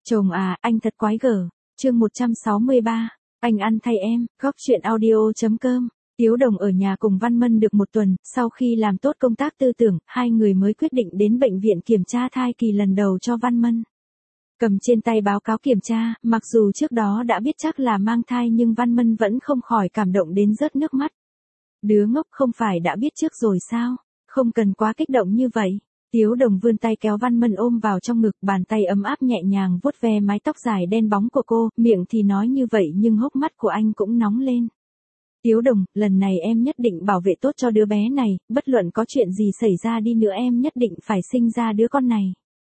Chồng à, anh thật quái gở. Chương 163. Anh ăn thay em. Góc chuyện audio.com. Tiếu Đồng ở nhà cùng Văn Mân được một tuần, sau khi làm tốt công tác tư tưởng, hai người mới quyết định đến bệnh viện kiểm tra thai kỳ lần đầu cho Văn Mân. Cầm trên tay báo cáo kiểm tra, mặc dù trước đó đã biết chắc là mang thai nhưng Văn Mân vẫn không khỏi cảm động đến rớt nước mắt. Đứa ngốc, không phải đã biết trước rồi sao? Không cần quá kích động như vậy. Tiếu Đồng vươn tay kéo Văn Mân ôm vào trong ngực, bàn tay ấm áp nhẹ nhàng vuốt ve mái tóc dài đen bóng của cô, miệng thì nói như vậy nhưng hốc mắt của anh cũng nóng lên. Tiếu Đồng, lần này em nhất định bảo vệ tốt cho đứa bé này, bất luận có chuyện gì xảy ra đi nữa em nhất định phải sinh ra đứa con này.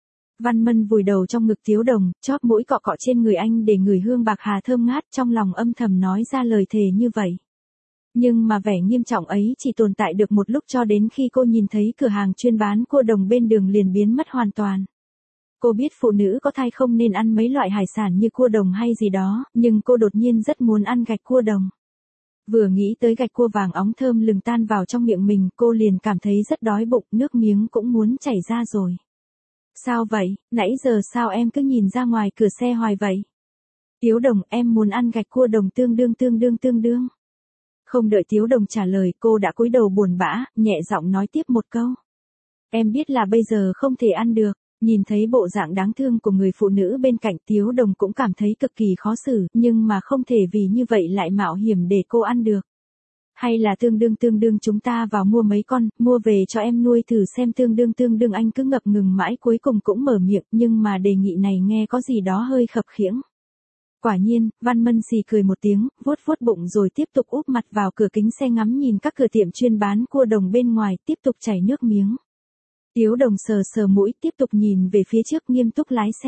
Văn Mân vùi đầu trong ngực Tiếu Đồng, chóp mũi cọ cọ trên người anh để ngửi hương bạc hà thơm ngát, trong lòng âm thầm nói ra lời thề như vậy. Nhưng mà vẻ nghiêm trọng ấy chỉ tồn tại được một lúc, cho đến khi cô nhìn thấy cửa hàng chuyên bán cua đồng bên đường liền biến mất hoàn toàn. Cô biết phụ nữ có thai không nên ăn mấy loại hải sản như cua đồng hay gì đó, nhưng cô đột nhiên rất muốn ăn gạch cua đồng. Vừa nghĩ tới gạch cua vàng óng thơm lừng tan vào trong miệng mình, cô liền cảm thấy rất đói bụng, nước miếng cũng muốn chảy ra rồi. Sao vậy, nãy giờ sao em cứ nhìn ra ngoài cửa xe hoài vậy? Tiếu Đồng, em muốn ăn gạch cua đồng tương đương. Không đợi Tiếu Đồng trả lời, cô đã cúi đầu buồn bã, nhẹ giọng nói tiếp một câu. Em biết là bây giờ không thể ăn được. Nhìn thấy bộ dạng đáng thương của người phụ nữ bên cạnh, Tiếu Đồng cũng cảm thấy cực kỳ khó xử, nhưng mà không thể vì như vậy lại mạo hiểm để cô ăn được. Hay là tương đương chúng ta vào mua mấy con, mua về cho em nuôi thử xem. Tương đương anh cứ ngập ngừng mãi, cuối cùng cũng mở miệng, nhưng mà đề nghị này nghe có gì đó hơi khập khiễng. Quả nhiên, Văn Mân xì cười một tiếng, vuốt bụng rồi tiếp tục úp mặt vào cửa kính xe ngắm nhìn các cửa tiệm chuyên bán cua đồng bên ngoài, tiếp tục chảy nước miếng. Tiếu Đồng sờ mũi, tiếp tục nhìn về phía trước, nghiêm túc lái xe.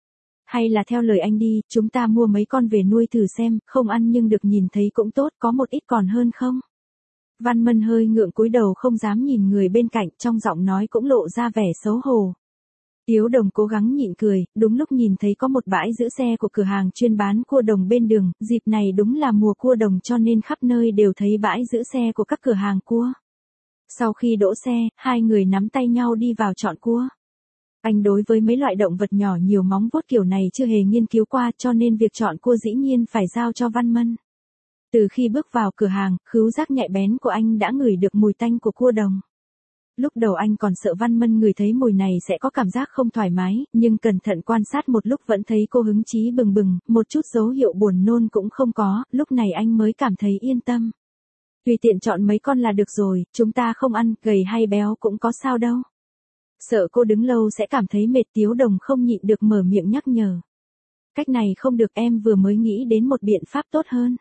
Hay là theo lời anh đi, chúng ta mua mấy con về nuôi thử xem, không ăn nhưng được nhìn thấy cũng tốt, có một ít còn hơn không? Văn Mân hơi ngượng cúi đầu không dám nhìn người bên cạnh, trong giọng nói cũng lộ ra vẻ xấu hổ. Tiếu Đồng cố gắng nhịn cười, đúng lúc nhìn thấy có một bãi giữ xe của cửa hàng chuyên bán cua đồng bên đường, dịp này đúng là mùa cua đồng cho nên khắp nơi đều thấy bãi giữ xe của các cửa hàng cua. Sau khi đỗ xe, hai người nắm tay nhau đi vào chọn cua. Anh đối với mấy loại động vật nhỏ nhiều móng vuốt kiểu này chưa hề nghiên cứu qua, cho nên việc chọn cua dĩ nhiên phải giao cho Văn Mân. Từ khi bước vào cửa hàng, khứu giác nhạy bén của anh đã ngửi được mùi tanh của cua đồng. Lúc đầu anh còn sợ Văn Mân ngửi thấy mùi này sẽ có cảm giác không thoải mái, nhưng cẩn thận quan sát một lúc vẫn thấy cô hứng chí bừng bừng, một chút dấu hiệu buồn nôn cũng không có, lúc này anh mới cảm thấy yên tâm. Tùy tiện chọn mấy con là được rồi, chúng ta không ăn, gầy hay béo cũng có sao đâu. Sợ cô đứng lâu sẽ cảm thấy mệt, Tiếu Đồng không nhịn được mở miệng nhắc nhở. Cách này không được, em vừa mới nghĩ đến một biện pháp tốt hơn.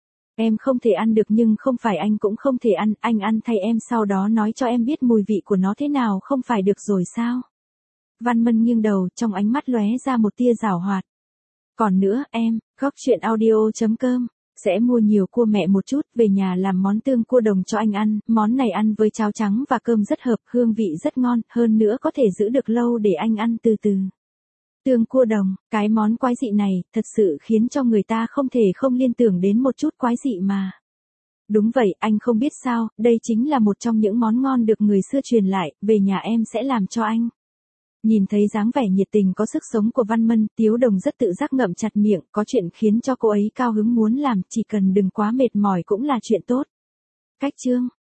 Em không thể ăn được nhưng không phải anh cũng không thể ăn, anh ăn thay em sau đó nói cho em biết mùi vị của nó thế nào không phải được rồi sao? Văn Mân nghiêng đầu, trong ánh mắt lóe ra một tia giảo hoạt. Còn nữa, em, góc chuyện audio.com, sẽ mua nhiều cua mẹ một chút, về nhà làm món tương cua đồng cho anh ăn, món này ăn với cháo trắng và cơm rất hợp, hương vị rất ngon, hơn nữa có thể giữ được lâu để anh ăn từ từ. Tương cua đồng, cái món quái dị này, thật sự khiến cho người ta không thể không liên tưởng đến một chút quái dị mà. Đúng vậy, anh không biết sao, đây chính là một trong những món ngon được người xưa truyền lại, về nhà em sẽ làm cho anh. Nhìn thấy dáng vẻ nhiệt tình có sức sống của Văn Mân, Tiếu Đồng rất tự giác ngậm chặt miệng, có chuyện khiến cho cô ấy cao hứng muốn làm, chỉ cần đừng quá mệt mỏi cũng là chuyện tốt. Cách chương